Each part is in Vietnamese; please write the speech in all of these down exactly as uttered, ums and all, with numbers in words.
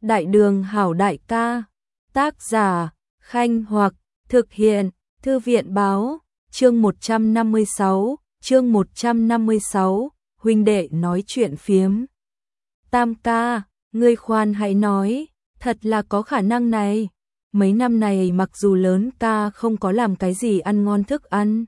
Đại đường hảo đại ca, tác giả, Khanh Hoặc, thực hiện, Thư viện báo, chương một trăm năm mươi sáu, chương một trăm năm mươi sáu, huynh đệ nói chuyện phiếm. Tam ca, ngươi khoan hãy nói, thật là có khả năng này. Mấy năm này mặc dù lớn ca không có làm cái gì ăn ngon thức ăn.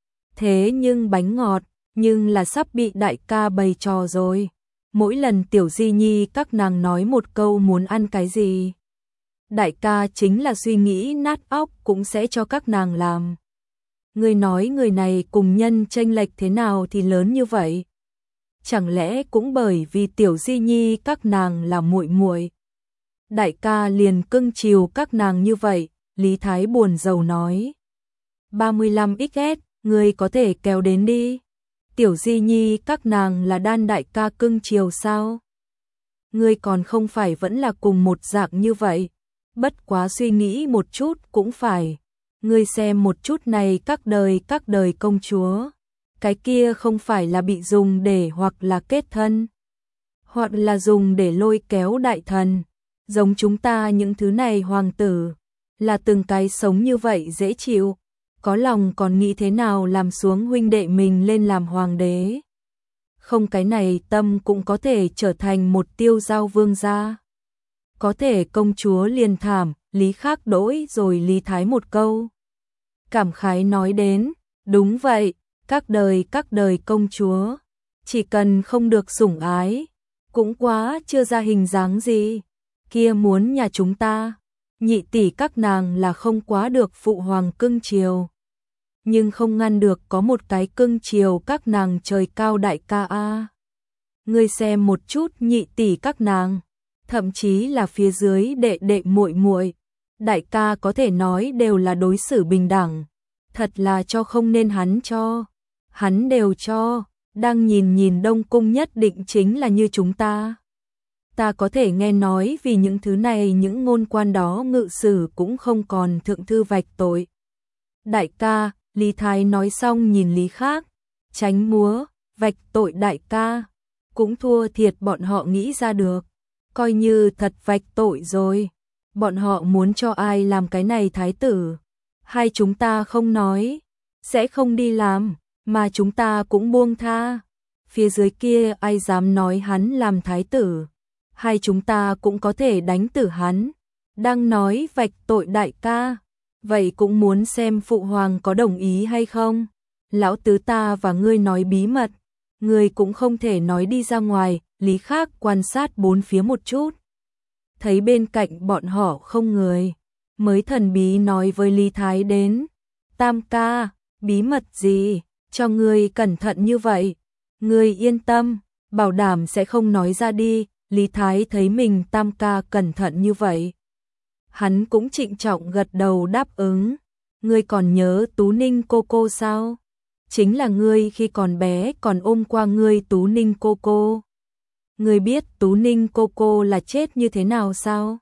Thế nhưng bánh ngọt, nhưng là sắp bị đại ca bày trò rồi. Mỗi lần tiểu di nhi các nàng nói một câu muốn ăn cái gì, đại ca chính là suy nghĩ nát óc cũng sẽ cho các nàng làm. Ngươi nói người này cùng nhân chênh lệch thế nào thì lớn như vậy? Chẳng lẽ cũng bởi vì tiểu di nhi các nàng là muội muội, đại ca liền cưng chiều các nàng như vậy? Lý Thái buồn rầu nói. ba mươi lăm xăng ét, ngươi có thể kéo đến đi. Tiểu di nhi các nàng là đan đại ca cưng chiều sao? Ngươi còn không phải vẫn là cùng một dạng như vậy. Bất quá suy nghĩ một chút cũng phải. Ngươi xem một chút này, các đời các đời công chúa, cái kia không phải là bị dùng để hoặc là kết thân, hoặc là dùng để lôi kéo đại thần. Giống chúng ta những thứ này hoàng tử, là từng cái sống như vậy dễ chịu, có lòng còn nghĩ thế nào làm xuống huynh đệ mình lên làm hoàng đế. Không cái này tâm cũng có thể trở thành một tiêu giao vương gia. Có thể công chúa liền thảm. Lý Khắc đỗi rồi Lý Thái một câu. Cảm khái nói đến, đúng vậy, các đời các đời công chúa, chỉ cần không được sủng ái, cũng quá chưa ra hình dáng gì. Kia muốn nhà chúng ta, nhị tỷ các nàng là không quá được phụ hoàng cưng chiều. Nhưng không ngăn được có một cái cưng chiều các nàng trời cao đại ca a. Ngươi xem một chút nhị tỷ các nàng, thậm chí là phía dưới đệ đệ muội muội, đại ca có thể nói đều là đối xử bình đẳng. Thật là cho không nên hắn cho, hắn đều cho. Đang nhìn nhìn Đông Cung nhất định chính là như chúng ta. Ta có thể nghe nói vì những thứ này những ngôn quan đó ngự sử cũng không còn thượng thư vạch tội. Đại ca, Lý Thái nói xong nhìn Lý Khắc, tránh múa, vạch tội đại ca, cũng thua thiệt bọn họ nghĩ ra được. Coi như thật vạch tội rồi, bọn họ muốn cho ai làm cái này thái tử, hay chúng ta không nói, sẽ không đi làm, mà chúng ta cũng buông tha. Phía dưới kia ai dám nói hắn làm thái tử, hay chúng ta cũng có thể đánh tử hắn. Đang nói vạch tội đại ca, vậy cũng muốn xem phụ hoàng có đồng ý hay không. Lão tứ ta và ngươi nói bí mật, ngươi cũng không thể nói đi ra ngoài. Lý Khắc quan sát bốn phía một chút, thấy bên cạnh bọn họ không người, mới thần bí nói với Lý Thái đến. Tam ca, bí mật gì, cho ngươi cẩn thận như vậy, ngươi yên tâm, bảo đảm sẽ không nói ra đi. Lý Thái thấy mình tam ca cẩn thận như vậy, hắn cũng trịnh trọng gật đầu đáp ứng. Ngươi còn nhớ Tú Ninh cô cô sao? Chính là ngươi khi còn bé còn ôm qua ngươi Tú Ninh cô cô. Ngươi biết Tú Ninh cô cô là chết như thế nào sao?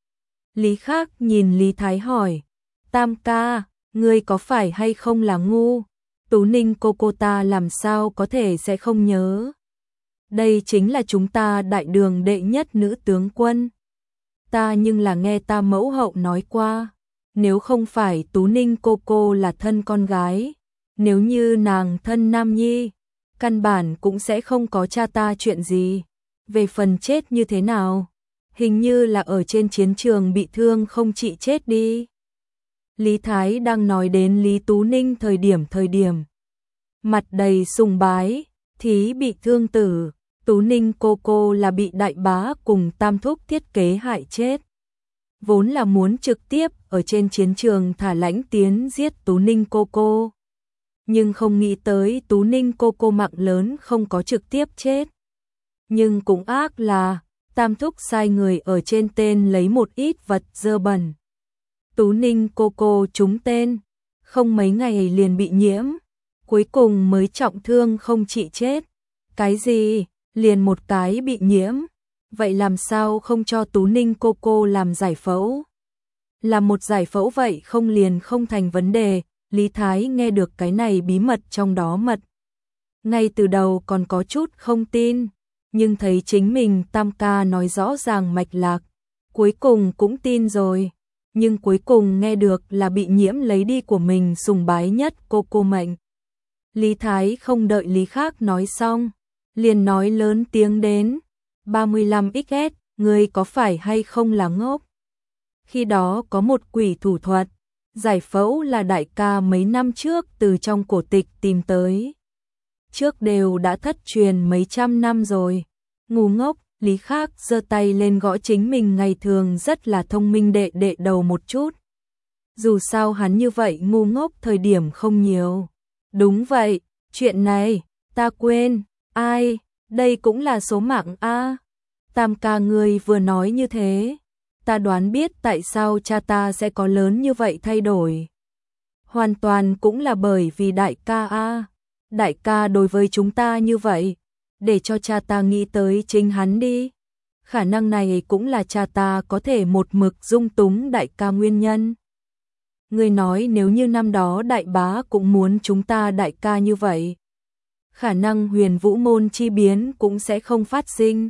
Lý Khắc nhìn Lý Thái hỏi. Tam ca, ngươi có phải hay không là ngu? Tú Ninh cô cô ta làm sao có thể sẽ không nhớ? Đây chính là chúng ta đại đường đệ nhất nữ tướng quân. Ta nhưng là nghe ta mẫu hậu nói qua, nếu không phải Tú Ninh cô cô là thân con gái, nếu như nàng thân nam nhi, căn bản cũng sẽ không có cha ta chuyện gì. Về phần chết như thế nào, hình như là ở trên chiến trường bị thương không trị chết đi. Lý Thái đang nói đến Lý Tú Ninh thời điểm thời điểm, mặt đầy sùng bái, thí bị thương tử. Tú Ninh cô cô là bị đại bá cùng tam thúc thiết kế hại chết. Vốn là muốn trực tiếp ở trên chiến trường thả lãnh tiến giết Tú Ninh cô cô, nhưng không nghĩ tới Tú Ninh cô cô mạng lớn không có trực tiếp chết. Nhưng cũng ác là tam thúc sai người ở trên tên lấy một ít vật dơ bẩn. Tú Ninh cô cô trúng tên, không mấy ngày liền bị nhiễm, cuối cùng mới trọng thương không trị chết. Cái gì? Liền một cái bị nhiễm, vậy làm sao không cho Tú Ninh cô cô làm giải phẫu? Làm một giải phẫu vậy không liền không thành vấn đề. Lý Thái nghe được cái này bí mật trong đó mật, ngay từ đầu còn có chút không tin, nhưng thấy chính mình tam ca nói rõ ràng mạch lạc, cuối cùng cũng tin rồi, nhưng cuối cùng nghe được là bị Nhiễm lấy đi của mình sùng bái nhất cô cô mệnh. Lý Thái không đợi Lý Khác nói xong, liền nói lớn tiếng đến, ba mươi lăm x s, ngươi có phải hay không là ngốc? Khi đó có một quỷ thủ thuật, giải phẫu là đại ca mấy năm trước từ trong cổ tịch tìm tới. Trước đều đã thất truyền mấy trăm năm rồi. Ngu ngốc, Lý Khác giơ tay lên gõ chính mình ngày thường rất là thông minh đệ đệ đầu một chút. Dù sao hắn như vậy ngu ngốc thời điểm không nhiều. Đúng vậy, chuyện này, ta quên, ai, đây cũng là số mạng a. Tam ca ngươi vừa nói như thế, ta đoán biết tại sao cha ta sẽ có lớn như vậy thay đổi. Hoàn toàn cũng là bởi vì đại ca a. Đại ca đối với chúng ta như vậy, để cho cha ta nghĩ tới chính hắn đi. Khả năng này cũng là cha ta có thể một mực dung túng đại ca nguyên nhân. Ngươi nói nếu như năm đó đại bá cũng muốn chúng ta đại ca như vậy, khả năng huyền vũ môn chi biến cũng sẽ không phát sinh.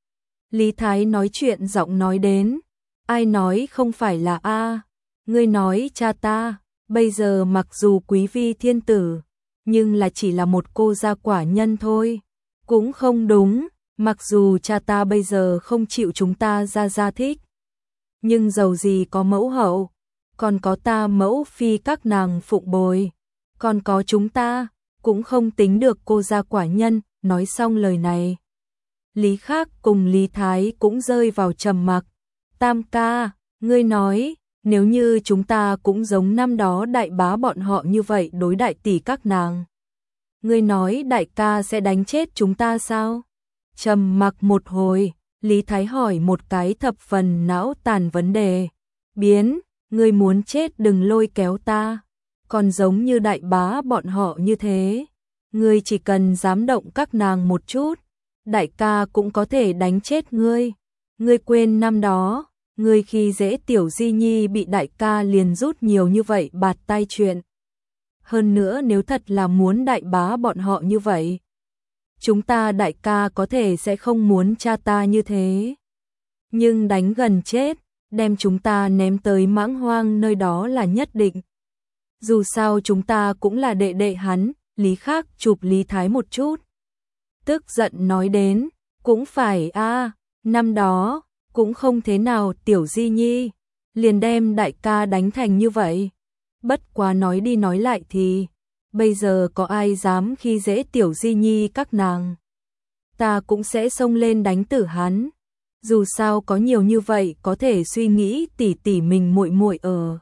Lý Thái nói chuyện giọng nói đến, ai nói không phải là a? Ngươi nói cha ta, bây giờ mặc dù quý vi thiên tử, nhưng là chỉ là một cô gia quả nhân thôi. Cũng không đúng, mặc dù cha ta bây giờ không chịu chúng ta ra gia thích, nhưng dầu gì có mẫu hậu, còn có ta mẫu phi các nàng phụng bồi, còn có chúng ta, cũng không tính được cô gia quả nhân. Nói xong lời này, Lý Khác cùng Lý Thái cũng rơi vào trầm mặc. Tam ca, ngươi nói, nếu như chúng ta cũng giống năm đó đại bá bọn họ như vậy đối đại tỷ các nàng, ngươi nói đại ca sẽ đánh chết chúng ta sao? Trầm mặc một hồi, Lý Thái hỏi một cái thập phần não tàn vấn đề. Biến, ngươi muốn chết đừng lôi kéo ta, còn giống như đại bá bọn họ như thế, ngươi chỉ cần dám động các nàng một chút, đại ca cũng có thể đánh chết ngươi. Ngươi quên năm đó, ngươi khi dễ tiểu Di Nhi bị đại ca liền rút nhiều như vậy bạt tai chuyện. Hơn nữa nếu thật là muốn đại bá bọn họ như vậy, chúng ta đại ca có thể sẽ không muốn cha ta như thế. Nhưng đánh gần chết, đem chúng ta ném tới mãng hoang nơi đó là nhất định. Dù sao chúng ta cũng là đệ đệ hắn. Lý Khác chụp Lý Thái một chút, tức giận nói đến, cũng phải a, năm đó, cũng không thế nào tiểu Di Nhi, liền đem đại ca đánh thành như vậy. Bất quá nói đi nói lại thì, bây giờ có ai dám khi dễ tiểu Di Nhi các nàng. Ta cũng sẽ xông lên đánh tử hắn. Dù sao có nhiều như vậy có thể suy nghĩ tỉ tỉ mình muội muội ở.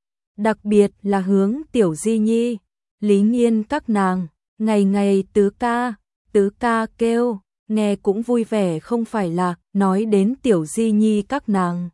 Đặc biệt là hướng tiểu Di Nhi, Lý Nghiên các nàng, ngày ngày tứ ca, tứ ca kêu, nghe cũng vui vẻ không phải là, nói đến tiểu Di Nhi các nàng.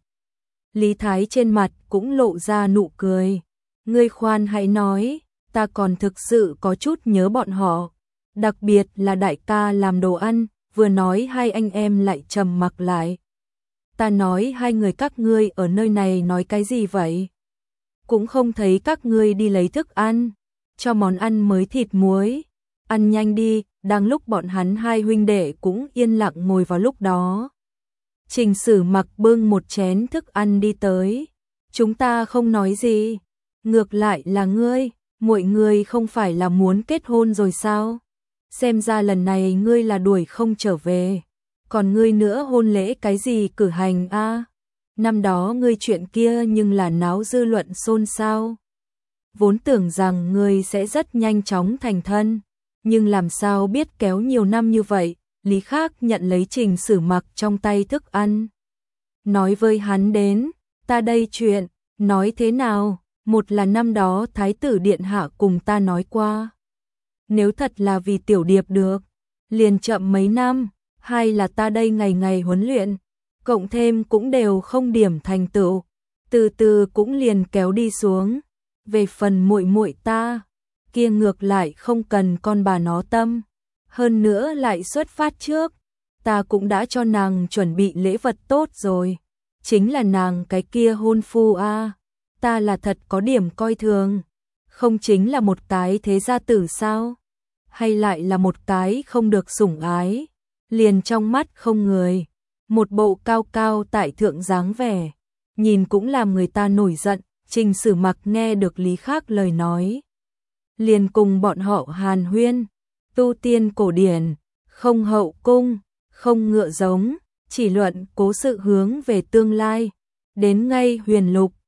Lý Thái trên mặt cũng lộ ra nụ cười. Ngươi khoan hãy nói, ta còn thực sự có chút nhớ bọn họ, đặc biệt là đại ca làm đồ ăn. Vừa nói hai anh em lại trầm mặc lại. Ta nói hai người các ngươi ở nơi này nói cái gì vậy? Cũng không thấy các ngươi đi lấy thức ăn, cho món ăn mới thịt muối. Ăn nhanh đi. Đang lúc bọn hắn hai huynh đệ cũng yên lặng ngồi vào lúc đó, Trình Sử Mặc bưng một chén thức ăn đi tới. Chúng ta không nói gì, ngược lại là ngươi, muội ngươi không phải là muốn kết hôn rồi sao? Xem ra lần này ngươi là đuổi không trở về. Còn ngươi nữa hôn lễ cái gì cử hành a? À? Năm đó ngươi chuyện kia nhưng là náo dư luận xôn xao. Vốn tưởng rằng ngươi sẽ rất nhanh chóng thành thân, nhưng làm sao biết kéo nhiều năm như vậy. Lý Khác nhận lấy Trình Sử Mặc trong tay thức ăn, nói với hắn đến, ta đây chuyện, nói thế nào? Một là năm đó Thái tử Điện Hạ cùng ta nói qua, nếu thật là vì tiểu điệp được, liền chậm mấy năm. Hai là ta đây ngày ngày huấn luyện, cộng thêm cũng đều không điểm thành tựu, từ từ cũng liền kéo đi xuống. Về phần muội muội ta, kia ngược lại không cần con bà nó tâm, hơn nữa lại xuất phát trước, ta cũng đã cho nàng chuẩn bị lễ vật tốt rồi, chính là nàng cái kia hôn phu a, à. Ta là thật có điểm coi thường, không chính là một cái thế gia tử sao? Hay lại là một cái không được sủng ái, liền trong mắt không người. một bộ cao cao tại thượng dáng vẻ, nhìn cũng làm người ta nổi giận. Trình Sử Mặc nghe được Lý Khắc lời nói, liền cùng bọn họ hàn huyên, tu tiên cổ điển, không hậu cung, không ngựa giống, chỉ luận cố sự hướng về tương lai. Đến ngay Huyền Lục,